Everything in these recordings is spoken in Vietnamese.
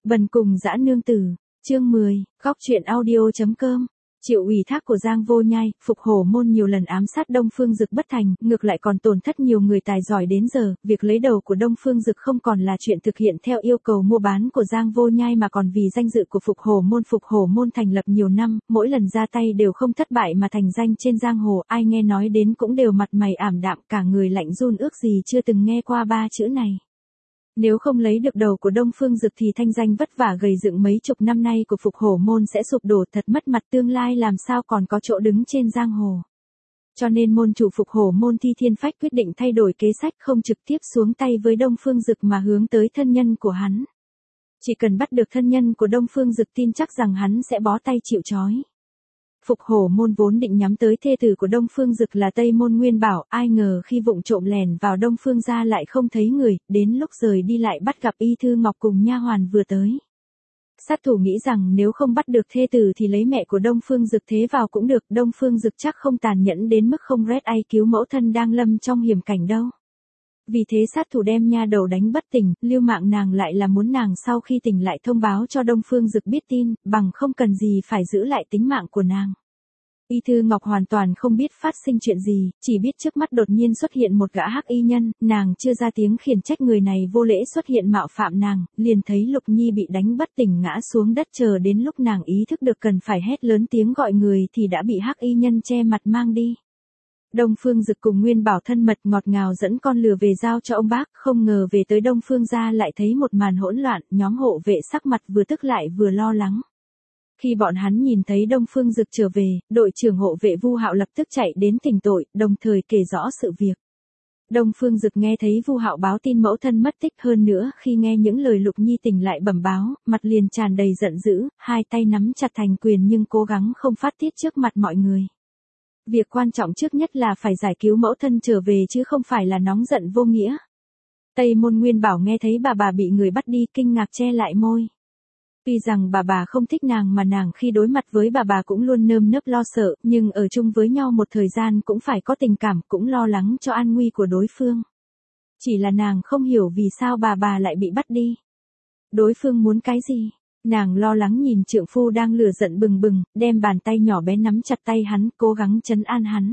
Bần cùng dã nương tử, chương 10, góc truyện audio.com. Chịu ủy thác của Giang Vô Nhai, Phục Hổ Môn nhiều lần ám sát Đông Phương Dực bất thành, ngược lại còn tổn thất nhiều người tài giỏi đến giờ, việc lấy đầu của Đông Phương Dực không còn là chuyện thực hiện theo yêu cầu mua bán của Giang Vô Nhai mà còn vì danh dự của Phục Hổ Môn. Phục Hổ Môn thành lập nhiều năm, mỗi lần ra tay đều không thất bại mà thành danh trên giang hồ, ai nghe nói đến cũng đều mặt mày ảm đạm, cả người lạnh run, ước gì chưa từng nghe qua ba chữ này. Nếu không lấy được đầu của Đông Phương Dực thì thanh danh vất vả gầy dựng mấy chục năm nay của Phục Hổ Môn sẽ sụp đổ, thật mất mặt, tương lai làm sao còn có chỗ đứng trên giang hồ. Cho nên môn chủ Phục Hổ Môn Thi Thiên Phách quyết định thay đổi kế sách, không trực tiếp xuống tay với Đông Phương Dực mà hướng tới thân nhân của hắn. Chỉ cần bắt được thân nhân của Đông Phương Dực, tin chắc rằng hắn sẽ bó tay chịu trói. Phục Hổ Môn vốn định nhắm tới thê tử của Đông Phương Dực là Tây Môn Nguyên Bảo, ai ngờ khi vụng trộm lèn vào Đông Phương gia lại không thấy người, đến lúc rời đi lại bắt gặp Y Thư Ngọc cùng nha hoàn vừa tới. Sát thủ nghĩ rằng nếu không bắt được thê tử thì lấy mẹ của Đông Phương Dực thế vào cũng được, Đông Phương Dực chắc không tàn nhẫn đến mức không rét ai cứu mẫu thân đang lâm trong hiểm cảnh đâu. Vì thế sát thủ đem nha đầu đánh bất tỉnh, lưu mạng nàng lại là muốn nàng sau khi tỉnh lại thông báo cho Đông Phương Dực biết tin, bằng không cần gì phải giữ lại tính mạng của nàng. Y Thư Ngọc hoàn toàn không biết phát sinh chuyện gì, chỉ biết trước mắt đột nhiên xuất hiện một gã hắc y nhân, nàng chưa ra tiếng khiển trách người này vô lễ xuất hiện mạo phạm nàng, liền thấy Lục Nhi bị đánh bất tỉnh ngã xuống đất, chờ đến lúc nàng ý thức được cần phải hét lớn tiếng gọi người thì đã bị hắc y nhân che mặt mang đi. Đông Phương Dực cùng Nguyên Bảo thân mật ngọt ngào dẫn con lừa về giao cho ông bác, không ngờ về tới Đông Phương gia lại thấy một màn hỗn loạn, nhóm hộ vệ sắc mặt vừa tức lại vừa lo lắng. Khi bọn hắn nhìn thấy Đông Phương Dực trở về, đội trưởng hộ vệ Vu Hạo lập tức chạy đến thỉnh tội, đồng thời kể rõ sự việc. Đông Phương Dực nghe thấy Vu Hạo báo tin mẫu thân mất tích, hơn nữa khi nghe những lời Lục Nhi tỉnh lại bẩm báo, mặt liền tràn đầy giận dữ, hai tay nắm chặt thành quyền nhưng cố gắng không phát tiết trước mặt mọi người. Việc quan trọng trước nhất là phải giải cứu mẫu thân trở về chứ không phải là nóng giận vô nghĩa. Tây Môn Nguyên Bảo nghe thấy bà bị người bắt đi, kinh ngạc che lại môi. Tuy rằng bà không thích nàng mà nàng khi đối mặt với bà cũng luôn nơm nớp lo sợ, nhưng ở chung với nhau một thời gian cũng phải có tình cảm, cũng lo lắng cho an nguy của đối phương. Chỉ là nàng không hiểu vì sao bà lại bị bắt đi. Đối phương muốn cái gì? Nàng lo lắng nhìn trượng phu đang lửa giận bừng bừng, đem bàn tay nhỏ bé nắm chặt tay hắn, cố gắng trấn an hắn.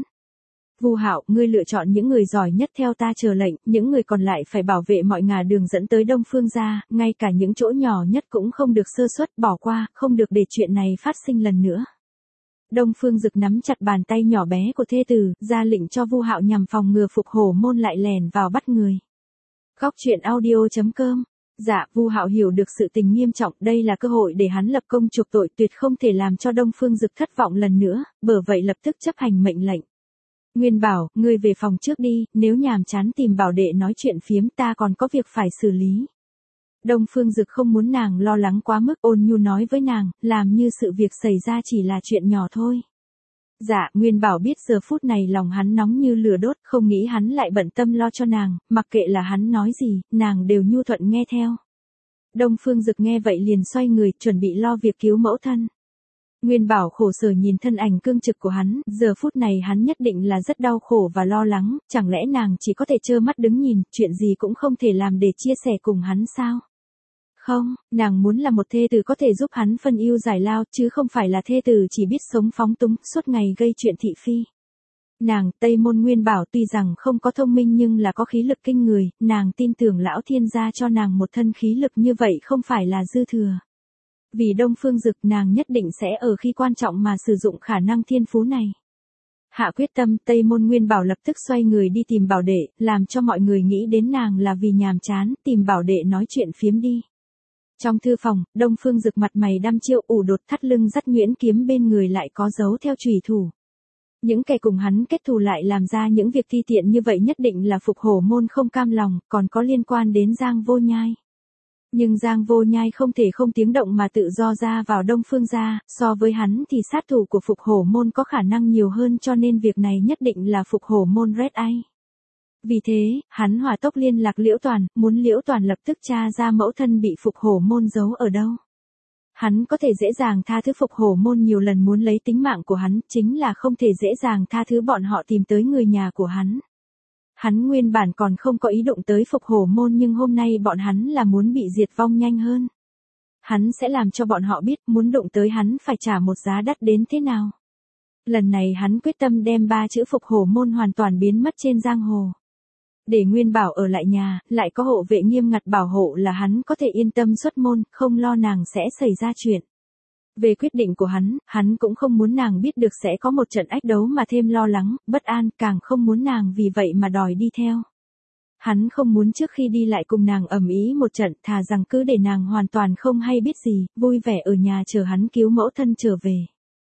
Vu Hạo, ngươi lựa chọn những người giỏi nhất theo ta chờ lệnh, những người còn lại phải bảo vệ mọi ngả đường dẫn tới Đông Phương gia, ngay cả những chỗ nhỏ nhất cũng không được sơ suất, bỏ qua, không được để chuyện này phát sinh lần nữa. Đông Phương Dực nắm chặt bàn tay nhỏ bé của thê tử, ra lệnh cho Vu Hạo nhằm phòng ngừa Phục Hổ Môn lại lèn vào bắt người. Góc truyện audio.com. Dạ, Vu Hạo hiểu được sự tình nghiêm trọng, đây là cơ hội để hắn lập công chuộc tội, tuyệt không thể làm cho Đông Phương Dực thất vọng lần nữa, bởi vậy lập tức chấp hành mệnh lệnh. Nguyên Bảo, ngươi về phòng trước đi, nếu nhàm chán tìm Bảo đệ nói chuyện phiếm, ta còn có việc phải xử lý. Đông Phương Dực không muốn nàng lo lắng quá mức, ôn nhu nói với nàng, làm như sự việc xảy ra chỉ là chuyện nhỏ thôi. Dạ, Nguyên Bảo biết giờ phút này lòng hắn nóng như lửa đốt, không nghĩ hắn lại bận tâm lo cho nàng, mặc kệ là hắn nói gì, nàng đều nhu thuận nghe theo. Đông Phương Dực nghe vậy liền xoay người, chuẩn bị lo việc cứu mẫu thân. Nguyên Bảo khổ sở nhìn thân ảnh cương trực của hắn, giờ phút này hắn nhất định là rất đau khổ và lo lắng, chẳng lẽ nàng chỉ có thể trơ mắt đứng nhìn, chuyện gì cũng không thể làm để chia sẻ cùng hắn sao? Không, nàng muốn là một thê tử có thể giúp hắn phân ưu giải lao, chứ không phải là thê tử chỉ biết sống phóng túng, suốt ngày gây chuyện thị phi. Nàng, Tây Môn Nguyên Bảo tuy rằng không có thông minh nhưng là có khí lực kinh người, nàng tin tưởng lão thiên gia cho nàng một thân khí lực như vậy không phải là dư thừa. Vì Đông Phương Dực nàng nhất định sẽ ở khi quan trọng mà sử dụng khả năng thiên phú này. Hạ quyết tâm, Tây Môn Nguyên Bảo lập tức xoay người đi tìm Bảo đệ, làm cho mọi người nghĩ đến nàng là vì nhàm chán, tìm Bảo đệ nói chuyện phiếm đi. Trong thư phòng, Đông Phương Dực mặt mày đăm chiêu, ủ đột thắt lưng dắt nhuyễn kiếm bên người lại có dấu theo chùy thủ. Những kẻ cùng hắn kết thù lại làm ra những việc ti tiện như vậy nhất định là Phục Hổ Môn không cam lòng, còn có liên quan đến Giang Vô Nhai. Nhưng Giang Vô Nhai không thể không tiếng động mà tự do ra vào Đông Phương gia, so với hắn thì sát thủ của Phục Hổ Môn có khả năng nhiều hơn, cho nên việc này nhất định là Phục Hổ Môn red eye. Vì thế, hắn hỏa tốc liên lạc Liễu Toàn, muốn Liễu Toàn lập tức tra ra mẫu thân bị Phục Hổ Môn giấu ở đâu. Hắn có thể dễ dàng tha thứ Phục Hổ Môn nhiều lần muốn lấy tính mạng của hắn, chính là không thể dễ dàng tha thứ bọn họ tìm tới người nhà của hắn. Hắn nguyên bản còn không có ý đụng tới Phục Hổ Môn nhưng hôm nay bọn hắn là muốn bị diệt vong nhanh hơn. Hắn sẽ làm cho bọn họ biết muốn đụng tới hắn phải trả một giá đắt đến thế nào. Lần này hắn quyết tâm đem 3 chữ phục hổ môn hoàn toàn biến mất trên giang hồ. Để Nguyên Bảo ở lại nhà, lại có hộ vệ nghiêm ngặt bảo hộ là hắn có thể yên tâm xuất môn, không lo nàng sẽ xảy ra chuyện. Về quyết định của hắn cũng không muốn nàng biết được sẽ có một trận ách đấu mà thêm lo lắng, bất an, càng không muốn nàng vì vậy mà đòi đi theo. Hắn không muốn trước khi đi lại cùng nàng ầm ĩ một trận, thà rằng cứ để nàng hoàn toàn không hay biết gì, vui vẻ ở nhà chờ hắn cứu mẫu thân trở về.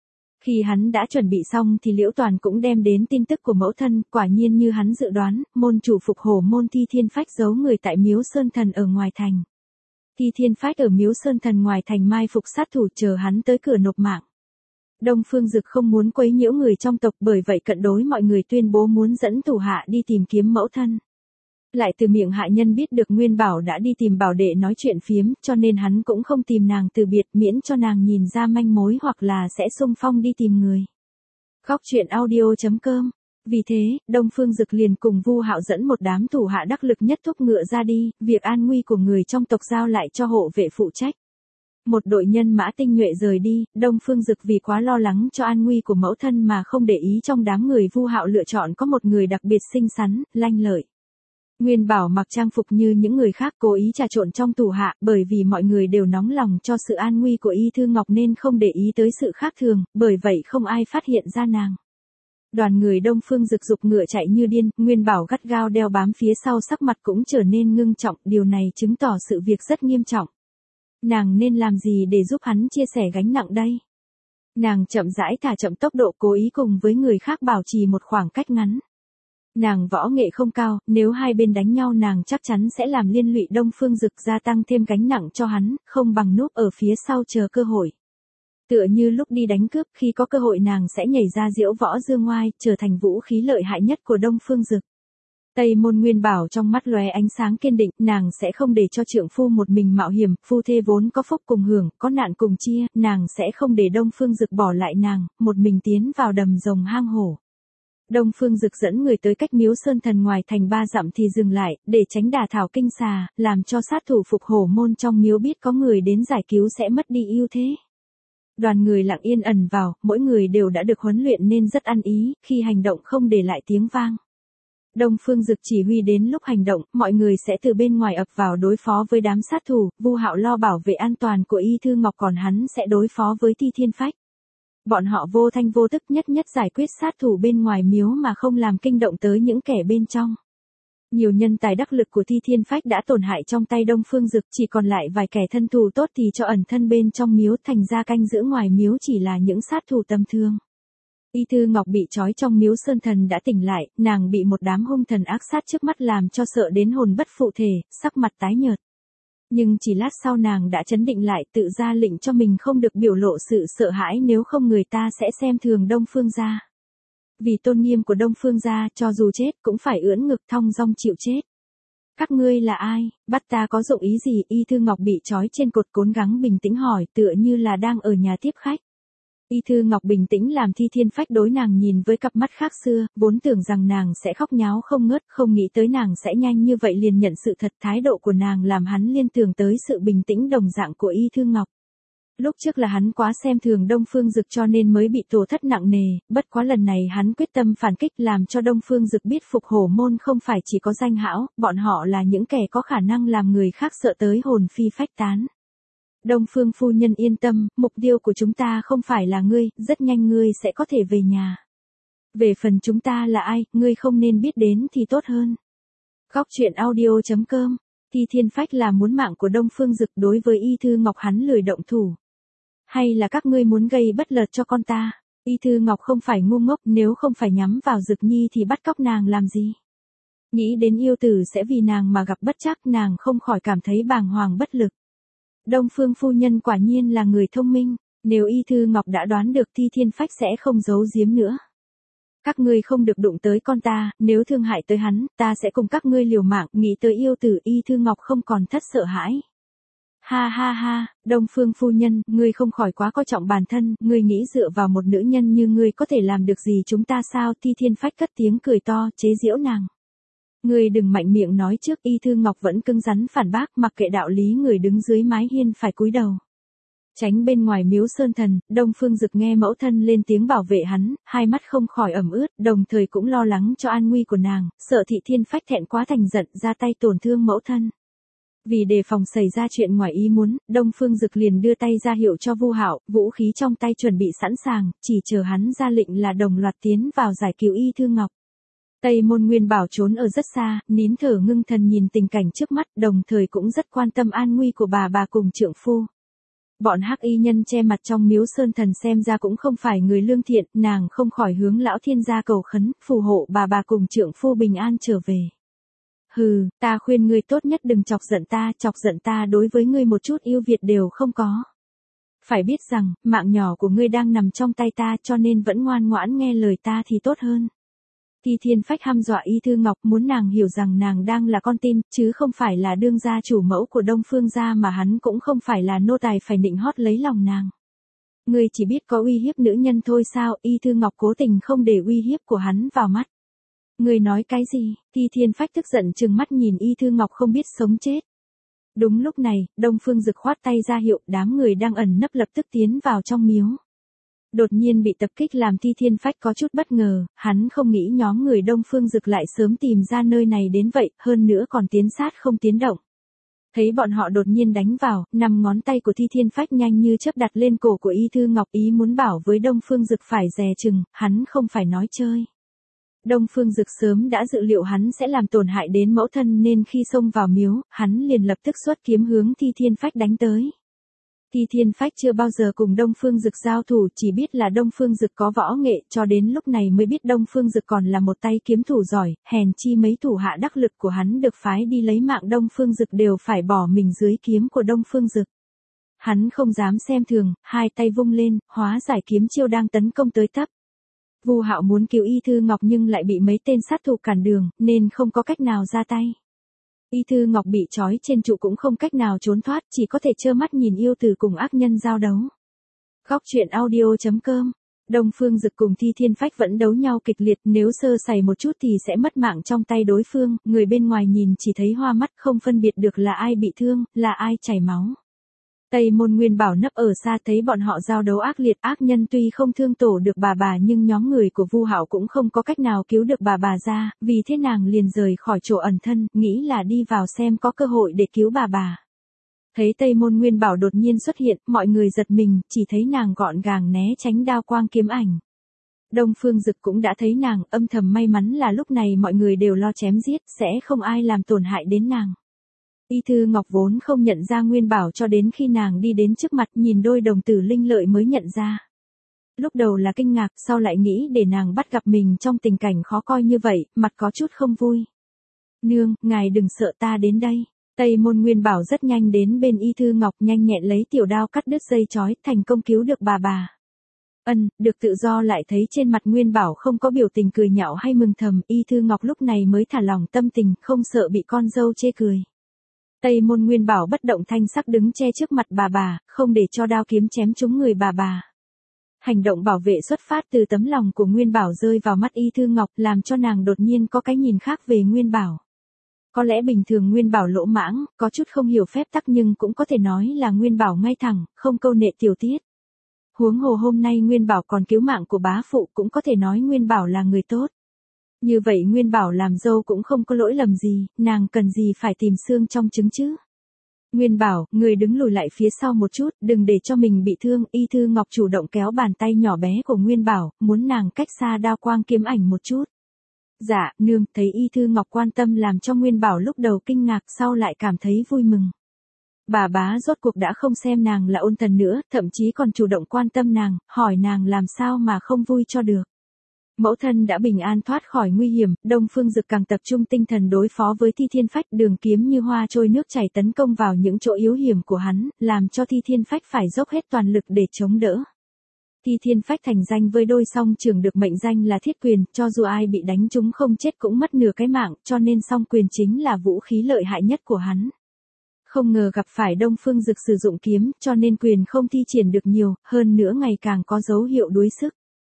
Khi hắn đã chuẩn bị xong thì Liễu Toàn cũng đem đến tin tức của mẫu thân, quả nhiên như hắn dự đoán, môn chủ phục hổ môn Thi Thiên Phách giấu người tại Miếu Sơn Thần ở ngoài thành. Thi Thiên Phách ở Miếu Sơn Thần ngoài thành mai phục sát thủ chờ hắn tới cửa nộp mạng. Đông Phương Dực không muốn quấy nhiễu người trong tộc, bởi vậy cận đối mọi người tuyên bố muốn dẫn thủ hạ đi tìm kiếm mẫu thân. Lại từ miệng hạ nhân biết được Nguyên Bảo đã đi tìm Bảo Đệ nói chuyện phiếm, cho nên hắn cũng không tìm nàng từ biệt, miễn cho nàng nhìn ra manh mối hoặc là sẽ xung phong đi tìm người. Góc truyện audio.com. Vì thế, Đông Phương Dực liền cùng Vu Hạo dẫn một đám thủ hạ đắc lực nhất thúc ngựa ra đi, việc an nguy của người trong tộc giao lại cho hộ vệ phụ trách. Một đội nhân mã tinh nhuệ rời đi, Đông Phương Dực vì quá lo lắng cho an nguy của mẫu thân mà không để ý trong đám người Vu Hạo lựa chọn có một người đặc biệt xinh xắn, lanh lợi. Nguyên Bảo mặc trang phục như những người khác, cố ý trà trộn trong thủ hạ, bởi vì mọi người đều nóng lòng cho sự an nguy của Y Thư Ngọc nên không để ý tới sự khác thường, bởi vậy không ai phát hiện ra nàng. Đoàn người Đông Phương Dực giục ngựa chạy như điên, Nguyên Bảo gắt gao đeo bám phía sau, sắc mặt cũng trở nên ngưng trọng, điều này chứng tỏ sự việc rất nghiêm trọng. Nàng nên làm gì để giúp hắn chia sẻ gánh nặng đây? Nàng chậm rãi thả chậm tốc độ, cố ý cùng với người khác bảo trì một khoảng cách ngắn. Nàng võ nghệ không cao, nếu hai bên đánh nhau nàng chắc chắn sẽ làm liên lụy Đông Phương Dực, gia tăng thêm gánh nặng cho hắn, không bằng núp ở phía sau chờ cơ hội. Tựa như lúc đi đánh cướp, khi có cơ hội nàng sẽ nhảy ra diễu võ dương ngoai, trở thành vũ khí lợi hại nhất của Đông Phương Dực. Tây Môn Nguyên Bảo trong mắt lóe ánh sáng kiên định, nàng sẽ không để cho trượng phu một mình mạo hiểm, phu thê vốn có phúc cùng hưởng, có nạn cùng chia, nàng sẽ không để Đông Phương Dực bỏ lại nàng, một mình tiến vào đầm rồng hang hổ. Đông Phương Dực dẫn người tới cách Miếu Sơn Thần ngoài thành 3 dặm thì dừng lại, để tránh đả thảo kinh xà, làm cho sát thủ phục hổ môn trong miếu biết có người đến giải cứu sẽ mất đi ưu thế. Đoàn người lặng yên ẩn vào, mỗi người đều đã được huấn luyện nên rất ăn ý, khi hành động không để lại tiếng vang. Đông Phương Dực chỉ huy đến lúc hành động, mọi người sẽ từ bên ngoài ập vào đối phó với đám sát thủ, Vu Hạo lo bảo vệ an toàn của Y Thư Ngọc, còn hắn sẽ đối phó với Thi Thiên Phách. Bọn họ vô thanh vô tức nhất giải quyết sát thủ bên ngoài miếu mà không làm kinh động tới những kẻ bên trong. Nhiều nhân tài đắc lực của Thi Thiên Phách đã tổn hại trong tay Đông Phương Dực, chỉ còn lại vài kẻ thân thủ tốt thì cho ẩn thân bên trong miếu, thành ra canh giữ ngoài miếu chỉ là những sát thủ tầm thường. Y Thư Ngọc bị trói trong Miếu Sơn Thần đã tỉnh lại, nàng bị một đám hung thần ác sát trước mắt làm cho sợ đến hồn bất phụ thể, sắc mặt tái nhợt. Nhưng chỉ lát sau nàng đã trấn định lại, tự ra lệnh cho mình không được biểu lộ sự sợ hãi, nếu không người ta sẽ xem thường Đông Phương gia. Vì tôn nghiêm của Đông Phương gia, cho dù chết cũng phải ưỡn ngực thong dong chịu chết. Các ngươi là ai, bắt ta có dụng ý gì? Y Thư Ngọc bị trói trên cột cố gắng bình tĩnh hỏi, tựa như là đang ở nhà tiếp khách. Y Thư Ngọc bình tĩnh làm Thi Thiên Phách đối nàng nhìn với cặp mắt khác xưa, vốn tưởng rằng nàng sẽ khóc nháo không ngớt, không nghĩ tới nàng sẽ nhanh như vậy liền nhận sự thật. Thái độ của nàng làm hắn liên tưởng tới sự bình tĩnh đồng dạng của Y Thư Ngọc. Lúc trước là hắn quá xem thường Đông Phương Dực cho nên mới bị tổn thất nặng nề, bất quá lần này hắn quyết tâm phản kích, làm cho Đông Phương Dực biết phục hổ môn không phải chỉ có danh hão, bọn họ là những kẻ có khả năng làm người khác sợ tới hồn phi phách tán. Đông Phương phu nhân yên tâm, mục tiêu của chúng ta không phải là ngươi, rất nhanh ngươi sẽ có thể về nhà. Về phần chúng ta là ai, ngươi không nên biết đến thì tốt hơn. Góc truyện audio.com. Thi Thiên Phách là muốn mạng của Đông Phương Dực, đối với Y Thư Ngọc hắn lười động thủ. Hay là các ngươi muốn gây bất lợi cho con ta? Y Thư Ngọc không phải ngu ngốc, nếu không phải nhắm vào Dực Nhi thì bắt cóc nàng làm gì? Nghĩ đến yêu tử sẽ vì nàng mà gặp bất trắc, nàng không khỏi cảm thấy bàng hoàng bất lực. Đông Phương phu nhân quả nhiên là người thông minh, nếu Y Thư Ngọc đã đoán được Thi Thiên Phách sẽ không giấu giếm nữa. Các ngươi không được đụng tới con ta, nếu thương hại tới hắn, ta sẽ cùng các ngươi liều mạng. Nghĩ tới yêu tử, Y Thư Ngọc không còn thất sợ hãi. Ha ha ha, Đông Phương phu nhân, ngươi không khỏi quá coi trọng bản thân, ngươi nghĩ dựa vào một nữ nhân như ngươi có thể làm được gì chúng ta sao? Thi Thiên Phách cất tiếng cười to, chế giễu nàng. Ngươi đừng mạnh miệng nói trước. Y Thư Ngọc vẫn cứng rắn phản bác, mặc kệ đạo lý người đứng dưới mái hiên phải cúi đầu. Tránh bên ngoài miếu sơn thần, Đông Phương Dực nghe mẫu thân lên tiếng bảo vệ hắn, hai mắt không khỏi ẩm ướt, đồng thời cũng lo lắng cho an nguy của nàng, sợ Thị Thiên Phách thẹn quá thành giận ra tay tổn thương mẫu thân. Vì đề phòng xảy ra chuyện ngoài ý muốn, Đông Phương Dực liền đưa tay ra hiệu cho Vu Hạo, vũ khí trong tay chuẩn bị sẵn sàng, chỉ chờ hắn ra lệnh là đồng loạt tiến vào giải cứu Y Thư Ngọc. Tây Môn Nguyên Bảo trốn ở rất xa, nín thở ngưng thần nhìn tình cảnh trước mắt, đồng thời cũng rất quan tâm an nguy của bà cùng trượng phu. Bọn hắc y nhân che mặt trong miếu sơn thần xem ra cũng không phải người lương thiện, nàng không khỏi hướng lão thiên gia cầu khấn, phù hộ bà cùng trượng phu bình an trở về. Hừ, ta khuyên ngươi tốt nhất đừng chọc giận ta đối với ngươi một chút yêu Việt đều không có. Phải biết rằng, mạng nhỏ của ngươi đang nằm trong tay ta cho nên vẫn ngoan ngoãn nghe lời ta thì tốt hơn. Thi Thiên Phách hăm dọa Y Thư Ngọc muốn nàng hiểu rằng nàng đang là con tin, chứ không phải là đương gia chủ mẫu của Đông Phương gia mà hắn cũng không phải là nô tài phải nịnh hót lấy lòng nàng. Ngươi chỉ biết có uy hiếp nữ nhân thôi sao? Y Thư Ngọc cố tình không để uy hiếp của hắn vào mắt. Ngươi nói cái gì? Thi Thiên Phách tức giận trừng mắt nhìn Y Thư Ngọc không biết sống chết. Đúng lúc này, Đông Phương Dực khoát tay ra hiệu, đám người đang ẩn nấp lập tức tiến vào trong miếu. Đột nhiên bị tập kích làm Thi Thiên Phách có chút bất ngờ, hắn không nghĩ nhóm người Đông Phương Dực lại sớm tìm ra nơi này đến vậy, hơn nữa còn tiến sát không tiến động. Thấy bọn họ đột nhiên đánh vào, 5 ngón tay của Thi Thiên Phách nhanh như chớp đặt lên cổ của Y Thư Ngọc, ý muốn bảo với Đông Phương Dực phải dè chừng, hắn không phải nói chơi. Đông Phương Dực sớm đã dự liệu hắn sẽ làm tổn hại đến mẫu thân nên khi xông vào miếu, hắn liền lập tức xuất kiếm hướng Thi Thiên Phách đánh tới. Thi Thiên Phách chưa bao giờ cùng Đông Phương Dực giao thủ, chỉ biết là Đông Phương Dực có võ nghệ, cho đến lúc này mới biết Đông Phương Dực còn là một tay kiếm thủ giỏi, hèn chi mấy thủ hạ đắc lực của hắn được phái đi lấy mạng Đông Phương Dực đều phải bỏ mình dưới kiếm của Đông Phương Dực. Hắn không dám xem thường, hai tay vung lên, hóa giải kiếm chiêu đang tấn công tới tấp. Vu Hạo muốn cứu Y Thư Ngọc nhưng lại bị mấy tên sát thủ cản đường, nên không có cách nào ra tay. Y Thư Ngọc bị trói trên trụ cũng không cách nào trốn thoát, chỉ có thể trơ mắt nhìn yêu tử cùng ác nhân giao đấu. Góc truyện audio.com. Đông Phương Dực cùng Thi Thiên Phách vẫn đấu nhau kịch liệt, nếu sơ sẩy một chút thì sẽ mất mạng trong tay đối phương, người bên ngoài nhìn chỉ thấy hoa mắt không phân biệt được là ai bị thương, là ai chảy máu. Tây Môn Nguyên Bảo nấp ở xa thấy bọn họ giao đấu ác liệt, ác nhân tuy không thương tổn được bà nhưng nhóm người của Vu Hạo cũng không có cách nào cứu được bà ra, vì thế nàng liền rời khỏi chỗ ẩn thân, nghĩ là đi vào xem có cơ hội để cứu bà. Thấy Tây Môn Nguyên Bảo đột nhiên xuất hiện, mọi người giật mình, chỉ thấy nàng gọn gàng né tránh đao quang kiếm ảnh. Đông Phương Dực cũng đã thấy nàng, âm thầm may mắn là lúc này mọi người đều lo chém giết, sẽ không ai làm tổn hại đến nàng. Y Thư Ngọc vốn không nhận ra Nguyên Bảo cho đến khi nàng đi đến trước mặt nhìn đôi đồng tử linh lợi mới nhận ra. Lúc đầu là kinh ngạc, sau lại nghĩ để nàng bắt gặp mình trong tình cảnh khó coi như vậy, mặt có chút không vui. Nương, ngài đừng sợ, ta đến đây. Tây Môn Nguyên Bảo rất nhanh đến bên Y Thư Ngọc, nhanh nhẹn lấy tiểu đao cắt đứt dây chói, thành công cứu được bà. Được tự do lại thấy trên mặt Nguyên Bảo không có biểu tình cười nhạo hay mừng thầm, Y Thư Ngọc lúc này mới thả lòng tâm tình, không sợ bị con dâu chê cười. Tây Môn Nguyên Bảo bất động thanh sắc đứng che trước mặt bà, không để cho đao kiếm chém trúng người bà. Hành động bảo vệ xuất phát từ tấm lòng của Nguyên Bảo rơi vào mắt Y Thư Ngọc, làm cho nàng đột nhiên có cái nhìn khác về Nguyên Bảo. Có lẽ bình thường Nguyên Bảo lỗ mãng, có chút không hiểu phép tắc, nhưng cũng có thể nói là Nguyên Bảo ngay thẳng, không câu nệ tiểu tiết. Huống hồ hôm nay Nguyên Bảo còn cứu mạng của bá phụ, cũng có thể nói Nguyên Bảo là người tốt. Như vậy Nguyên Bảo làm dâu cũng không có lỗi lầm gì, nàng cần gì phải tìm xương trong trứng chứ. Nguyên Bảo, người đứng lùi lại phía sau một chút, đừng để cho mình bị thương. Y Thư Ngọc chủ động kéo bàn tay nhỏ bé của Nguyên Bảo, muốn nàng cách xa đao quang kiếm ảnh một chút. Dạ, nương. Thấy Y Thư Ngọc quan tâm làm cho Nguyên Bảo lúc đầu kinh ngạc, sau lại cảm thấy vui mừng. Bà bá rốt cuộc đã không xem nàng là ôn thần nữa, thậm chí còn chủ động quan tâm nàng, hỏi nàng làm sao mà không vui cho được. Mẫu thân đã bình an thoát khỏi nguy hiểm, Đông Phương Dực càng tập trung tinh thần đối phó với Thi Thiên Phách, đường kiếm như hoa trôi nước chảy tấn công vào những chỗ yếu hiểm của hắn, làm cho Thi Thiên Phách phải dốc hết toàn lực để chống đỡ. Thi Thiên Phách thành danh với đôi song trường được mệnh danh là thiết quyền, cho dù ai bị đánh trúng không chết cũng mất nửa cái mạng, cho nên song quyền chính là vũ khí lợi hại nhất của hắn. Không ngờ gặp phải Đông Phương Dực sử dụng kiếm, cho nên quyền không thi triển được nhiều, hơn nữa ngày càng có dấu hiệu đuối sức.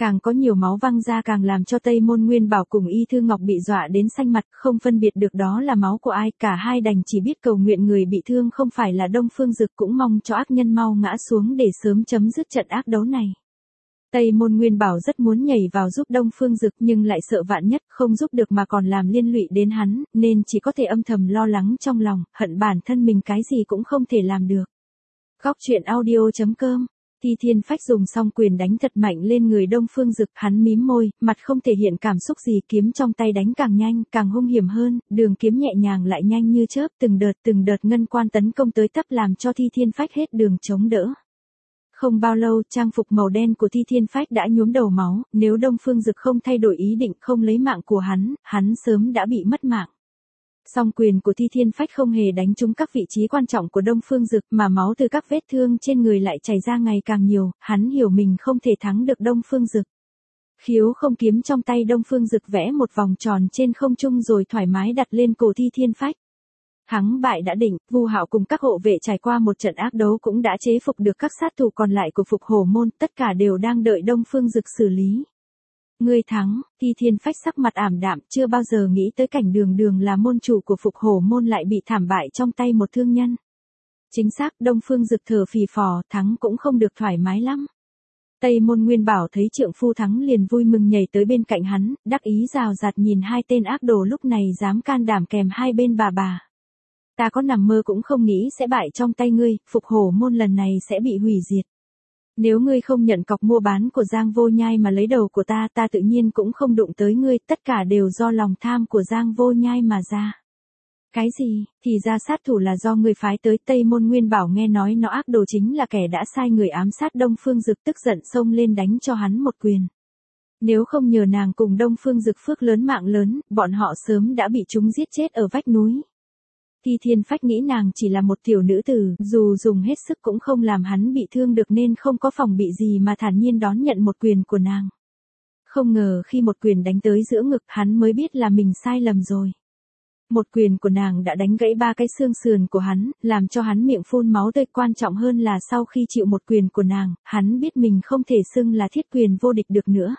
Càng có nhiều máu văng ra càng làm cho Tây Môn Nguyên Bảo cùng Y Thư Ngọc bị dọa đến xanh mặt, không phân biệt được đó là máu của ai, cả hai đành chỉ biết cầu nguyện người bị thương không phải là Đông Phương Dực, cũng mong cho ác nhân mau ngã xuống để sớm chấm dứt trận ác đấu này. Tây Môn Nguyên Bảo rất muốn nhảy vào giúp Đông Phương Dực nhưng lại sợ vạn nhất không giúp được mà còn làm liên lụy đến hắn, nên chỉ có thể âm thầm lo lắng trong lòng, hận bản thân mình cái gì cũng không thể làm được. Góc truyện audio.com. Thi Thiên Phách dùng song quyền đánh thật mạnh lên người Đông Phương Dực, hắn mím môi, mặt không thể hiện cảm xúc gì, kiếm trong tay đánh càng nhanh, càng hung hiểm hơn, đường kiếm nhẹ nhàng lại nhanh như chớp, từng đợt ngân quan tấn công tới tấp làm cho Thi Thiên Phách hết đường chống đỡ. Không bao lâu, trang phục màu đen của Thi Thiên Phách đã nhuốm đầu máu, nếu Đông Phương Dực không thay đổi ý định không lấy mạng của hắn sớm đã bị mất mạng. Song quyền của Thi Thiên Phách không hề đánh trúng các vị trí quan trọng của Đông Phương Dực mà máu từ các vết thương trên người lại chảy ra ngày càng nhiều, hắn hiểu mình không thể thắng được Đông Phương Dực. Khiếu không kiếm trong tay Đông Phương Dực vẽ một vòng tròn trên không trung rồi thoải mái đặt lên cổ Thi Thiên Phách. Thắng bại đã định, Vu Hạo cùng các hộ vệ trải qua một trận ác đấu cũng đã chế phục được các sát thủ còn lại của Phục Hổ môn, tất cả đều đang đợi Đông Phương Dực xử lý. Ngươi thắng, Thi Thiên Phách sắc mặt ảm đạm, chưa bao giờ nghĩ tới cảnh Đường là môn chủ của Phục Hổ môn lại bị thảm bại trong tay một thương nhân. Chính xác, Đông Phương Dực thở phì phò, thắng cũng không được thoải mái lắm. Tây Môn Nguyên Bảo thấy trượng phu thắng liền vui mừng nhảy tới bên cạnh hắn, đắc ý rào rạt nhìn hai tên ác đồ lúc này dám can đảm kèm hai bên bà. Ta có nằm mơ cũng không nghĩ sẽ bại trong tay ngươi, Phục Hổ môn lần này sẽ bị hủy diệt. Nếu ngươi không nhận cọc mua bán của Giang Vô Nhai mà lấy đầu của ta tự nhiên cũng không đụng tới ngươi, tất cả đều do lòng tham của Giang Vô Nhai mà ra. Cái gì, thì ra sát thủ là do ngươi phái tới. Tây Môn Nguyên Bảo nghe nói nó ác đồ chính là kẻ đã sai người ám sát Đông Phương Dực, tức giận xông lên đánh cho hắn một quyền. Nếu không nhờ nàng cùng Đông Phương Dực phước lớn mạng lớn, bọn họ sớm đã bị chúng giết chết ở vách núi. Thi Thiên Phách nghĩ nàng chỉ là một tiểu nữ tử, dù dùng hết sức cũng không làm hắn bị thương được nên không có phòng bị gì mà thản nhiên đón nhận một quyền của nàng. Không ngờ khi một quyền đánh tới giữa ngực hắn mới biết là mình sai lầm rồi. Một quyền của nàng đã đánh gãy 3 cái xương sườn của hắn, làm cho hắn miệng phun máu tươi. Quan trọng hơn là sau khi chịu một quyền của nàng, hắn biết mình không thể xưng là thiết quyền vô địch được nữa.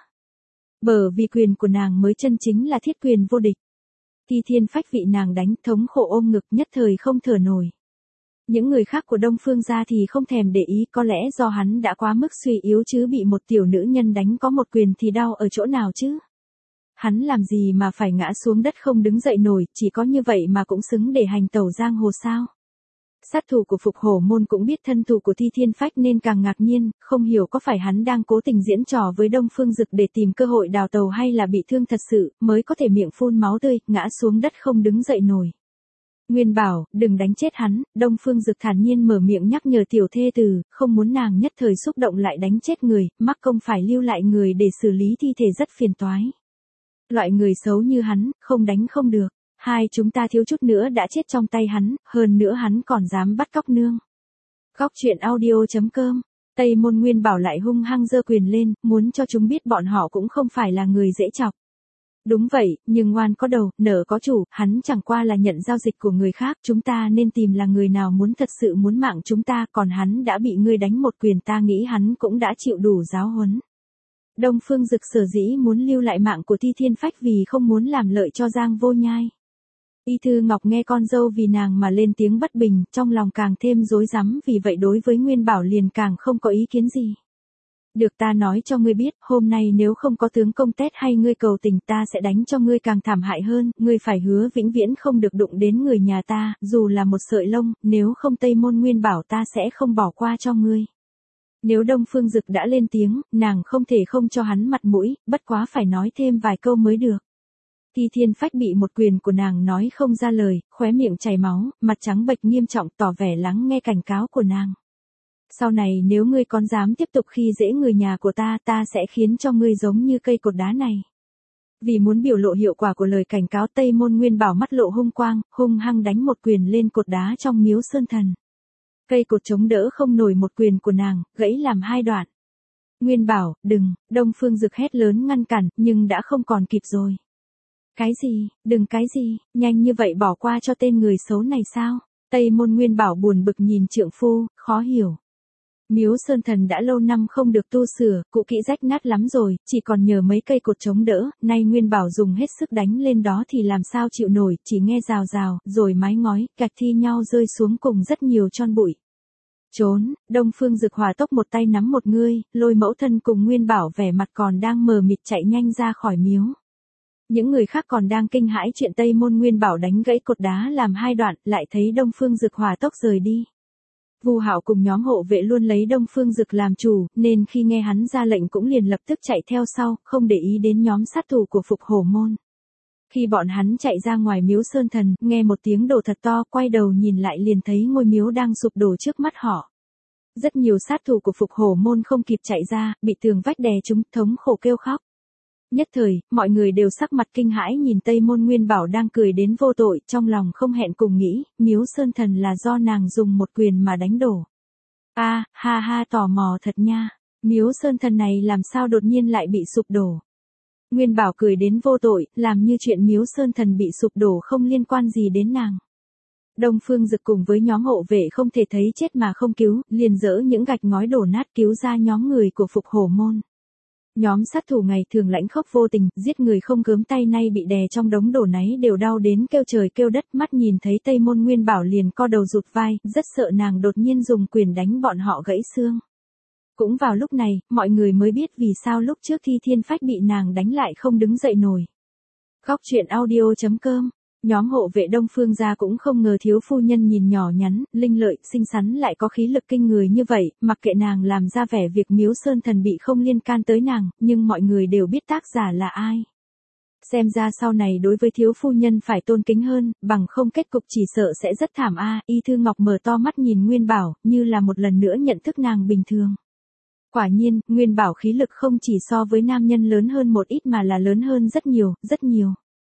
Bởi vì quyền của nàng mới chân chính là thiết quyền vô địch. Thi Thiên Phách vị nàng đánh thống khổ ôm ngực nhất thời không thở nổi. Những người khác của Đông Phương gia thì không thèm để ý, có lẽ do hắn đã quá mức suy yếu chứ bị một tiểu nữ nhân đánh có một quyền thì đau ở chỗ nào chứ. Hắn làm gì mà phải ngã xuống đất không đứng dậy nổi, chỉ có như vậy mà cũng xứng để hành tẩu giang hồ sao. Sát thủ của Phục Hổ môn cũng biết thân thủ của Thi Thiên Phách nên càng ngạc nhiên, không hiểu có phải hắn đang cố tình diễn trò với Đông Phương Dực để tìm cơ hội đào tàu hay là bị thương thật sự, mới có thể miệng phun máu tươi, ngã xuống đất không đứng dậy nổi. Nguyên Bảo, đừng đánh chết hắn. Đông Phương Dực thản nhiên mở miệng nhắc nhở tiểu thê tử, không muốn nàng nhất thời xúc động lại đánh chết người, mắc công phải lưu lại người để xử lý thi thể rất phiền toái. Loại người xấu như hắn, không đánh không được. Hai chúng ta thiếu chút nữa đã chết trong tay hắn, hơn nữa hắn còn dám bắt cóc nương. Góc truyện audio.com. Tây Môn Nguyên Bảo lại hung hăng giơ quyền lên, muốn cho chúng biết bọn họ cũng không phải là người dễ chọc. Đúng vậy, nhưng ngoan có đầu, nợ có chủ, hắn chẳng qua là nhận giao dịch của người khác, chúng ta nên tìm là người nào muốn thật sự muốn mạng chúng ta, còn hắn đã bị ngươi đánh một quyền, ta nghĩ hắn cũng đã chịu đủ giáo huấn. Đông Phương Dực sở dĩ muốn lưu lại mạng của Thi Thiên Phách vì không muốn làm lợi cho Giang Vô Nhai. Y Thư Ngọc nghe con dâu vì nàng mà lên tiếng bất bình, trong lòng càng thêm rối rắm, vì vậy đối với Nguyên Bảo liền càng không có ý kiến gì. Được, ta nói cho ngươi biết, hôm nay nếu không có tướng công Tết hay ngươi cầu tình ta sẽ đánh cho ngươi càng thảm hại hơn, ngươi phải hứa vĩnh viễn không được đụng đến người nhà ta, dù là một sợi lông, nếu không Tây Môn Nguyên Bảo ta sẽ không bỏ qua cho ngươi. Nếu Đông Phương Dực đã lên tiếng, nàng không thể không cho hắn mặt mũi, bất quá phải nói thêm vài câu mới được. Thi Thiên Phách bị một quyền của nàng nói không ra lời, khóe miệng chảy máu, mặt trắng bệch nghiêm trọng tỏ vẻ lắng nghe cảnh cáo của nàng. Sau này nếu ngươi còn dám tiếp tục khi dễ người nhà của ta sẽ khiến cho ngươi giống như cây cột đá này. Vì muốn biểu lộ hiệu quả của lời cảnh cáo, Tây Môn Nguyên Bảo mắt lộ hung quang, hung hăng đánh một quyền lên cột đá trong miếu sơn thần. Cây cột chống đỡ không nổi một quyền của nàng, gãy làm hai đoạn. Nguyên Bảo, đừng, Đông Phương Dực hét lớn ngăn cản, nhưng đã không còn kịp rồi. Cái gì, đừng cái gì, nhanh như vậy bỏ qua cho tên người xấu này sao? Tây Môn Nguyên Bảo buồn bực nhìn trượng phu, khó hiểu. Miếu Sơn Thần đã lâu năm không được tu sửa, cũ kỹ rách nát lắm rồi, chỉ còn nhờ mấy cây cột chống đỡ, nay Nguyên Bảo dùng hết sức đánh lên đó thì làm sao chịu nổi, chỉ nghe rào rào, rồi mái ngói, gạch thi nhau rơi xuống cùng rất nhiều tron bụi. Trốn, Đông Phương Dực hỏa tốc một tay nắm một ngươi, lôi mẫu thân cùng Nguyên Bảo vẻ mặt còn đang mờ mịt chạy nhanh ra khỏi miếu. Những người khác còn đang kinh hãi chuyện Tây Môn Nguyên Bảo đánh gãy cột đá làm hai đoạn, lại thấy Đông Phương Dực hỏa tốc rời đi. Vu Hạo cùng nhóm hộ vệ luôn lấy Đông Phương Dực làm chủ, nên khi nghe hắn ra lệnh cũng liền lập tức chạy theo sau, không để ý đến nhóm sát thủ của Phục Hổ Môn. Khi bọn hắn chạy ra ngoài miếu Sơn Thần, nghe một tiếng đổ thật to, quay đầu nhìn lại liền thấy ngôi miếu đang sụp đổ trước mắt họ. Rất nhiều sát thủ của Phục Hổ Môn không kịp chạy ra, bị tường vách đè trúng, thống khổ kêu khóc. Nhất thời, mọi người đều sắc mặt kinh hãi nhìn Tây Môn Nguyên Bảo đang cười đến vô tội, trong lòng không hẹn cùng nghĩ, miếu Sơn Thần là do nàng dùng một quyền mà đánh đổ. Ha ha tò mò thật nha, miếu Sơn Thần này làm sao đột nhiên lại bị sụp đổ. Nguyên Bảo cười đến vô tội, làm như chuyện miếu Sơn Thần bị sụp đổ không liên quan gì đến nàng. Đông Phương Dực cùng với nhóm hộ vệ không thể thấy chết mà không cứu, liền dỡ những gạch ngói đổ nát cứu ra nhóm người của Phục Hổ Môn. Nhóm sát thủ ngày thường lãnh khốc vô tình, giết người không gớm tay, nay bị đè trong đống đổ náy đều đau đến kêu trời kêu đất, mắt nhìn thấy Tây Môn Nguyên Bảo liền co đầu rụt vai, rất sợ nàng đột nhiên dùng quyền đánh bọn họ gãy xương. Cũng vào lúc này, mọi người mới biết vì sao lúc trước Thi Thiên Phách bị nàng đánh lại không đứng dậy nổi. Góc truyện audio.com. Nhóm hộ vệ Đông Phương gia cũng không ngờ thiếu phu nhân nhìn nhỏ nhắn, linh lợi, xinh xắn lại có khí lực kinh người như vậy, mặc kệ nàng làm ra vẻ việc miếu Sơn Thần bị không liên can tới nàng, nhưng mọi người đều biết tác giả là ai. Xem ra sau này đối với thiếu phu nhân phải tôn kính hơn, bằng không kết cục chỉ sợ sẽ rất thảm Y Thư Ngọc mở to mắt nhìn Nguyên Bảo, như là một lần nữa nhận thức nàng bình thường. Quả nhiên, Nguyên Bảo khí lực không chỉ so với nam nhân lớn hơn một ít mà là lớn hơn rất nhiều, rất nhiều.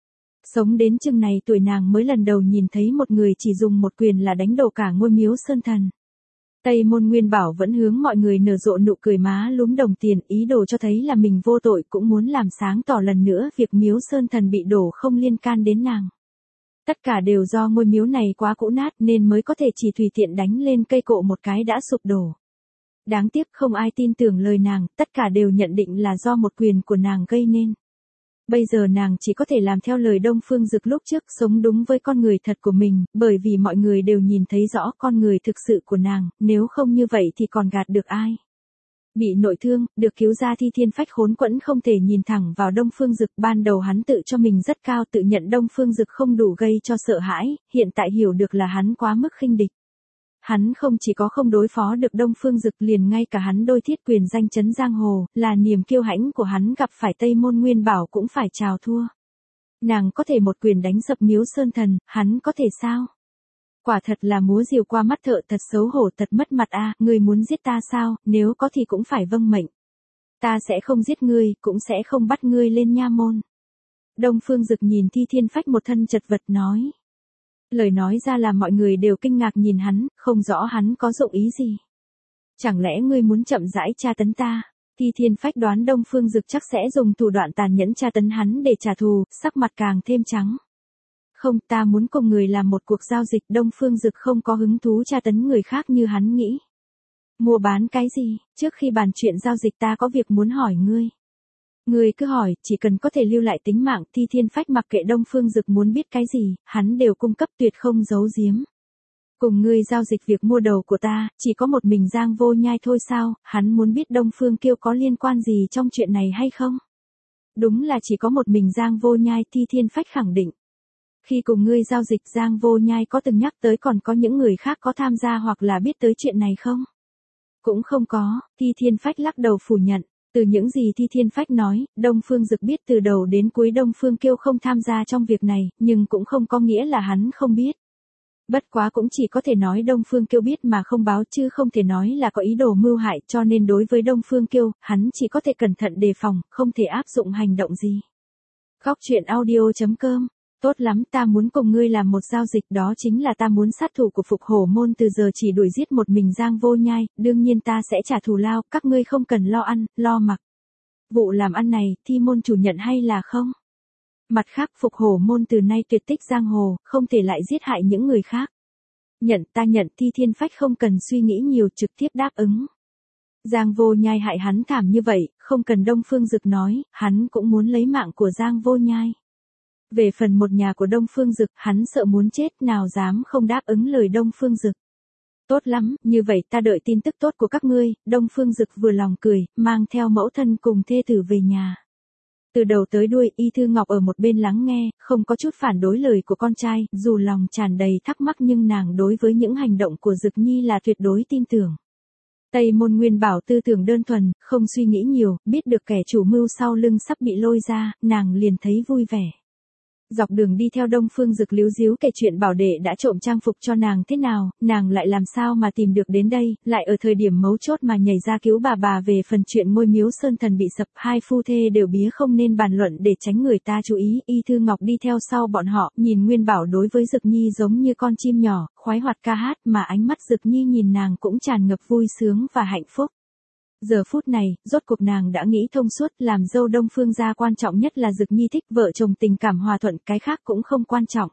Sống đến chừng này tuổi nàng mới lần đầu nhìn thấy một người chỉ dùng một quyền là đánh đổ cả ngôi miếu Sơn Thần. Tây Môn Nguyên Bảo vẫn hướng mọi người nở rộ nụ cười má lúm đồng tiền, ý đồ cho thấy là mình vô tội, cũng muốn làm sáng tỏ lần nữa việc miếu Sơn Thần bị đổ không liên can đến nàng. Tất cả đều do ngôi miếu này quá cũ nát nên mới có thể chỉ tùy tiện đánh lên cây cộ một cái đã sụp đổ. Đáng tiếc không ai tin tưởng lời nàng, tất cả đều nhận định là do một quyền của nàng gây nên. Bây giờ nàng chỉ có thể làm theo lời Đông Phương Dực lúc trước, sống đúng với con người thật của mình, bởi vì mọi người đều nhìn thấy rõ con người thực sự của nàng, nếu không như vậy thì còn gạt được ai. Bị nội thương, được cứu ra Thi Thiên Phách khốn quẫn không thể nhìn thẳng vào Đông Phương Dực, ban đầu hắn tự cho mình rất cao, tự nhận Đông Phương Dực không đủ gây cho sợ hãi, hiện tại hiểu được là hắn quá mức khinh địch. Hắn không chỉ có không đối phó được Đông Phương Dực, liền ngay cả hắn đôi thiết quyền danh chấn giang hồ, là niềm kiêu hãnh của hắn, gặp phải Tây Môn Nguyên Bảo cũng phải chào thua. Nàng có thể một quyền đánh sập miếu Sơn Thần, hắn có thể sao? Quả thật là múa rìu qua mắt thợ, thật xấu hổ, thật mất mặt Ngươi muốn giết ta sao, nếu có thì cũng phải vâng mệnh. Ta sẽ không giết ngươi, cũng sẽ không bắt ngươi lên nha môn. Đông Phương Dực nhìn Thi Thiên Phách một thân chật vật nói. Lời nói ra làm mọi người đều kinh ngạc nhìn hắn, không rõ hắn có dụng ý gì. Chẳng lẽ ngươi muốn chậm rãi tra tấn ta? Thi Thiên Phách đoán Đông Phương Dực chắc sẽ dùng thủ đoạn tàn nhẫn tra tấn hắn để trả thù, sắc mặt càng thêm trắng. Không, ta muốn cùng người làm một cuộc giao dịch. Đông Phương Dực không có hứng thú tra tấn người khác như hắn nghĩ. Mua bán cái gì? Trước khi bàn chuyện giao dịch ta có việc muốn hỏi ngươi. Ngươi cứ hỏi, chỉ cần có thể lưu lại tính mạng. Thi Thiên Phách mặc kệ Đông Phương Dực muốn biết cái gì, hắn đều cung cấp, tuyệt không giấu giếm. Cùng ngươi giao dịch việc mua đầu của ta, chỉ có một mình Giang Vô Nhai thôi sao? Hắn muốn biết Đông Phương Kiêu có liên quan gì trong chuyện này hay không? Đúng là chỉ có một mình Giang Vô Nhai, Thi Thiên Phách khẳng định. Khi cùng ngươi giao dịch, Giang Vô Nhai có từng nhắc tới còn có những người khác có tham gia hoặc là biết tới chuyện này không? Cũng không có. Thi Thiên Phách lắc đầu phủ nhận. Từ những gì Thi Thiên Phách nói, Đông Phương Dực biết từ đầu đến cuối Đông Phương Kiêu không tham gia trong việc này, nhưng cũng không có nghĩa là hắn không biết. Bất quá cũng chỉ có thể nói Đông Phương Kiêu biết mà không báo, chứ không thể nói là có ý đồ mưu hại, cho nên đối với Đông Phương Kiêu, hắn chỉ có thể cẩn thận đề phòng, không thể áp dụng hành động gì. Góc truyện audio.com. Tốt lắm, ta muốn cùng ngươi làm một giao dịch, đó chính là ta muốn sát thủ của Phục Hổ Môn từ giờ chỉ đuổi giết một mình Giang Vô Nhai, đương nhiên ta sẽ trả thù lao, các ngươi không cần lo ăn, lo mặc. Vụ làm ăn này, Thi môn chủ nhận hay là không? Mặt khác, Phục Hổ Môn từ nay tuyệt tích giang hồ, không thể lại giết hại những người khác. Nhận, ta nhận. Thi Thiên Phách không cần suy nghĩ nhiều, trực tiếp đáp ứng. Giang Vô Nhai hại hắn thảm như vậy, không cần Đông Phương Dực nói, hắn cũng muốn lấy mạng của Giang Vô Nhai. Về phần một nhà của Đông Phương Dực, hắn sợ muốn chết, nào dám không đáp ứng lời Đông Phương Dực. Tốt lắm, như vậy ta đợi tin tức tốt của các ngươi. Đông Phương Dực vừa lòng cười, mang theo mẫu thân cùng thê tử về nhà. Từ đầu tới đuôi, Y Thư Ngọc ở một bên lắng nghe, không có chút phản đối lời của con trai, dù lòng tràn đầy thắc mắc nhưng nàng đối với những hành động của Dực Nhi là tuyệt đối tin tưởng. Tây Môn Nguyên Bảo tư tưởng đơn thuần, không suy nghĩ nhiều, biết được kẻ chủ mưu sau lưng sắp bị lôi ra, nàng liền thấy vui vẻ. Dọc đường đi theo Đông Phương Dực líu díu kể chuyện bảo đệ đã trộm trang phục cho nàng thế nào, nàng lại làm sao mà tìm được đến đây, lại ở thời điểm mấu chốt mà nhảy ra cứu bà về phần chuyện ngôi miếu sơn thần bị sập, hai phu thê đều bía không nên bàn luận để tránh người ta chú ý. Y Thư Ngọc đi theo sau bọn họ, nhìn Nguyên Bảo đối với Dực Nhi giống như con chim nhỏ, khoái hoạt ca hát mà ánh mắt Dực Nhi nhìn nàng cũng tràn ngập vui sướng và hạnh phúc. Giờ phút này, rốt cuộc nàng đã nghĩ thông suốt, làm dâu Đông Phương gia quan trọng nhất là Dực Nhi thích vợ chồng tình cảm hòa thuận, cái khác cũng không quan trọng.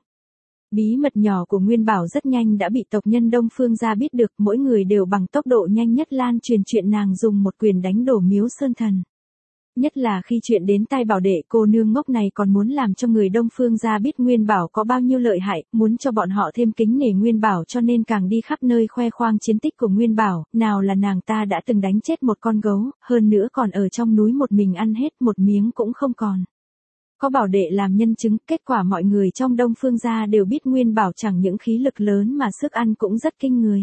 Bí mật nhỏ của Nguyên Bảo rất nhanh đã bị tộc nhân Đông Phương gia biết được, mỗi người đều bằng tốc độ nhanh nhất lan truyền chuyện nàng dùng một quyền đánh đổ miếu sơn thần. Nhất là khi chuyện đến tai bảo đệ, cô nương ngốc này còn muốn làm cho người Đông Phương gia biết Nguyên Bảo có bao nhiêu lợi hại, muốn cho bọn họ thêm kính nể Nguyên Bảo, cho nên càng đi khắp nơi khoe khoang chiến tích của Nguyên Bảo, nào là nàng ta đã từng đánh chết một con gấu, hơn nữa còn ở trong núi một mình ăn hết một miếng cũng không còn. Có bảo đệ làm nhân chứng, kết quả mọi người trong Đông Phương gia đều biết Nguyên Bảo chẳng những khí lực lớn mà sức ăn cũng rất kinh người.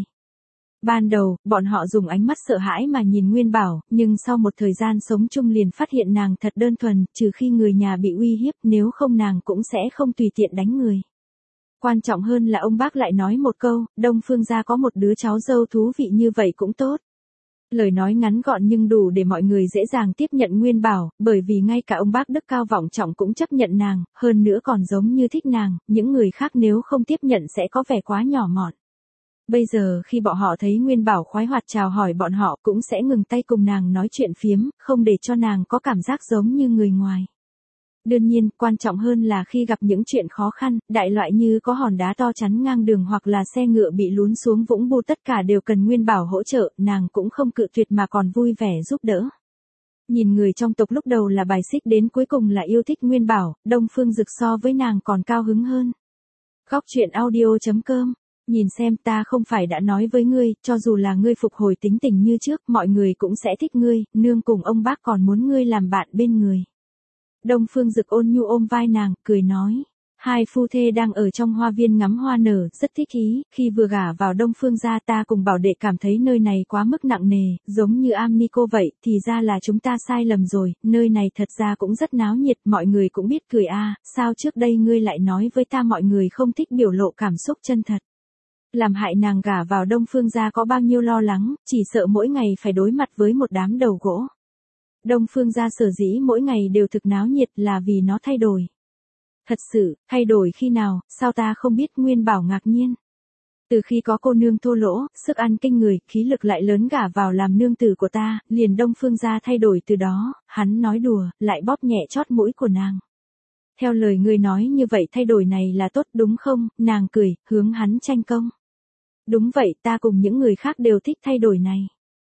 Ban đầu, bọn họ dùng ánh mắt sợ hãi mà nhìn Nguyên Bảo, nhưng sau một thời gian sống chung liền phát hiện nàng thật đơn thuần, trừ khi người nhà bị uy hiếp, nếu không nàng cũng sẽ không tùy tiện đánh người. Quan trọng hơn là ông bác lại nói một câu, Đông Phương gia có một đứa cháu dâu thú vị như vậy cũng tốt. Lời nói ngắn gọn nhưng đủ để mọi người dễ dàng tiếp nhận Nguyên Bảo, bởi vì ngay cả ông bác đức cao vọng trọng cũng chấp nhận nàng, hơn nữa còn giống như thích nàng, những người khác nếu không tiếp nhận sẽ có vẻ quá nhỏ mọn. Bây giờ khi bọn họ thấy Nguyên Bảo khoái hoạt chào hỏi bọn họ cũng sẽ ngừng tay cùng nàng nói chuyện phiếm, không để cho nàng có cảm giác giống như người ngoài. Đương nhiên, quan trọng hơn là khi gặp những chuyện khó khăn, đại loại như có hòn đá to chắn ngang đường hoặc là xe ngựa bị lún xuống vũng bùn, tất cả đều cần Nguyên Bảo hỗ trợ, nàng cũng không cự tuyệt mà còn vui vẻ giúp đỡ. Nhìn người trong tộc lúc đầu là bài xích đến cuối cùng là yêu thích Nguyên Bảo, Đông Phương Dực so với nàng còn cao hứng hơn. Góc truyện audio.com. Nhìn xem, ta không phải đã nói với ngươi, cho dù là ngươi phục hồi tính tình như trước, mọi người cũng sẽ thích ngươi, nương cùng ông bác còn muốn ngươi làm bạn bên người. Đông Phương Dực ôn nhu ôm vai nàng, cười nói. Hai phu thê đang ở trong hoa viên ngắm hoa nở, rất thích ý, khi vừa gả vào Đông Phương gia ta cùng bảo đệ cảm thấy nơi này quá mức nặng nề, giống như am ni cô vậy, thì ra là chúng ta sai lầm rồi, nơi này thật ra cũng rất náo nhiệt, mọi người cũng biết cười a, sao trước đây ngươi lại nói với ta mọi người không thích biểu lộ cảm xúc chân thật. Làm hại nàng gả vào Đông Phương gia có bao nhiêu lo lắng, chỉ sợ mỗi ngày phải đối mặt với một đám đầu gỗ. Đông Phương gia sở dĩ mỗi ngày đều thực náo nhiệt là vì nó thay đổi. Thật sự, thay đổi khi nào, sao ta không biết? Nguyên Bảo ngạc nhiên. Từ khi có cô nương thô lỗ, sức ăn kinh người, khí lực lại lớn gả vào làm nương tử của ta, liền Đông Phương gia thay đổi từ đó, hắn nói đùa, lại bóp nhẹ chót mũi của nàng. Theo lời ngươi nói như vậy thay đổi này là tốt đúng không? Nàng cười, hướng hắn tranh công. Đúng vậy, ta cùng những người khác đều thích thay đổi này.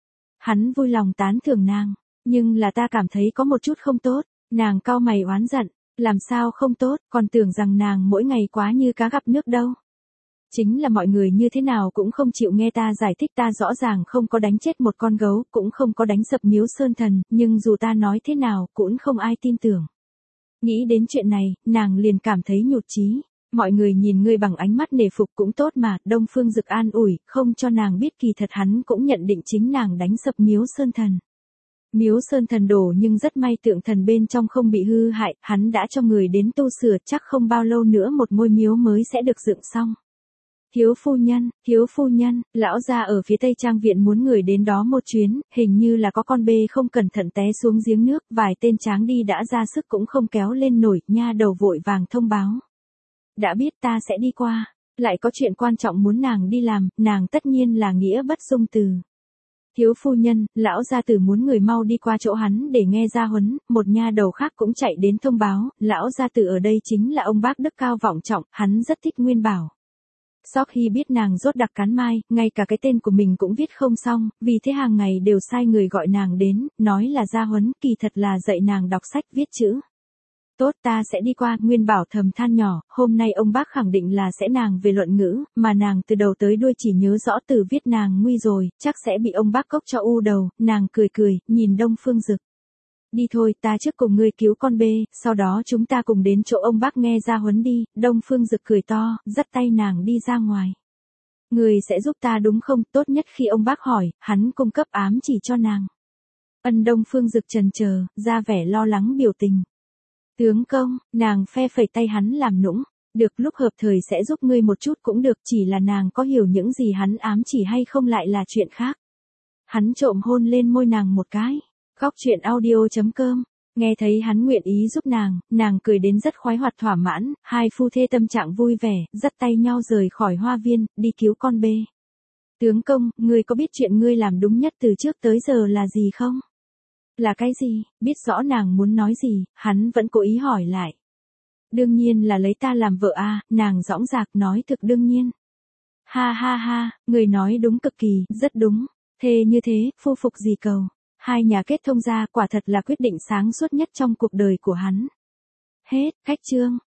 Hắn vui lòng tán thưởng nàng, nhưng là ta cảm thấy có một chút không tốt, nàng cau mày oán giận, làm sao không tốt, còn tưởng rằng nàng mỗi ngày quá như cá gặp nước đâu. Chính là mọi người như thế nào cũng không chịu nghe ta giải thích, ta rõ ràng không có đánh chết một con gấu, cũng không có đánh sập miếu sơn thần, nhưng dù ta nói thế nào cũng không ai tin tưởng. Nghĩ đến chuyện này, nàng liền cảm thấy nhụt chí. Mọi người nhìn ngươi bằng ánh mắt nể phục cũng tốt mà, Đông Phương Dực an ủi, không cho nàng biết kỳ thật hắn cũng nhận định chính nàng đánh sập miếu sơn thần. Miếu sơn thần đổ nhưng rất may tượng thần bên trong không bị hư hại, hắn đã cho người đến tu sửa, chắc không bao lâu nữa một ngôi miếu mới sẽ được dựng xong. Thiếu phu nhân, lão gia ở phía tây trang viện muốn người đến đó một chuyến, hình như là có con bê không cẩn thận té xuống giếng nước, vài tên tráng đi đã ra sức cũng không kéo lên nổi, nha đầu vội vàng thông báo. Đã biết, ta sẽ đi qua, lại có chuyện quan trọng muốn nàng đi làm, nàng tất nhiên là nghĩa bất dung từ. Thiếu phu nhân, lão gia tử muốn người mau đi qua chỗ hắn để nghe gia huấn, một nha đầu khác cũng chạy đến thông báo, lão gia tử ở đây chính là ông bác đức cao vọng trọng, hắn rất thích Nguyên Bảo. Sok Hy biết nàng rốt đặc cán mai, ngay cả cái tên của mình cũng viết không xong, vì thế hàng ngày đều sai người gọi nàng đến, nói là gia huấn, kỳ thật là dạy nàng đọc sách viết chữ. Tốt, ta sẽ đi qua. Nguyên Bảo thầm than nhỏ, hôm nay ông bác khẳng định là sẽ nàng về luận ngữ, mà nàng từ đầu tới đuôi chỉ nhớ rõ từ viết nàng nguy rồi, chắc sẽ bị ông bác cốc cho u đầu. Nàng cười cười, nhìn Đông Phương Dực. Đi thôi, ta trước cùng ngươi cứu con bê, sau đó chúng ta cùng đến chỗ ông bác nghe gia huấn đi. Đông Phương Dực cười to, dắt tay nàng đi ra ngoài. Ngươi sẽ giúp ta đúng không? Tốt nhất khi ông bác hỏi, hắn cung cấp ám chỉ cho nàng. Đông Phương Dực chần chờ, ra vẻ lo lắng biểu tình. Tướng công, nàng phe phẩy tay hắn làm nũng. Được, lúc hợp thời sẽ giúp ngươi một chút cũng được, chỉ là nàng có hiểu những gì hắn ám chỉ hay không lại là chuyện khác. Hắn trộm hôn lên môi nàng một cái. Góc truyện audio.com. Nghe thấy hắn nguyện ý giúp nàng cười đến rất khoái hoạt thỏa mãn, hai phu thê tâm trạng vui vẻ, dắt tay nhau rời khỏi hoa viên, đi cứu con bê. Tướng công, ngươi có biết chuyện ngươi làm đúng nhất từ trước tới giờ là gì không? Là cái gì? Biết rõ nàng muốn nói gì, hắn vẫn cố ý hỏi lại. Đương nhiên là lấy ta làm vợ à, nàng dõng dạc nói thực đương nhiên. Ha ha ha, người nói đúng cực kỳ, rất đúng. Thề như thế, phu phục gì cầu. Hai nhà kết thông ra quả thật là quyết định sáng suốt nhất trong cuộc đời của hắn. Hết, khách chương.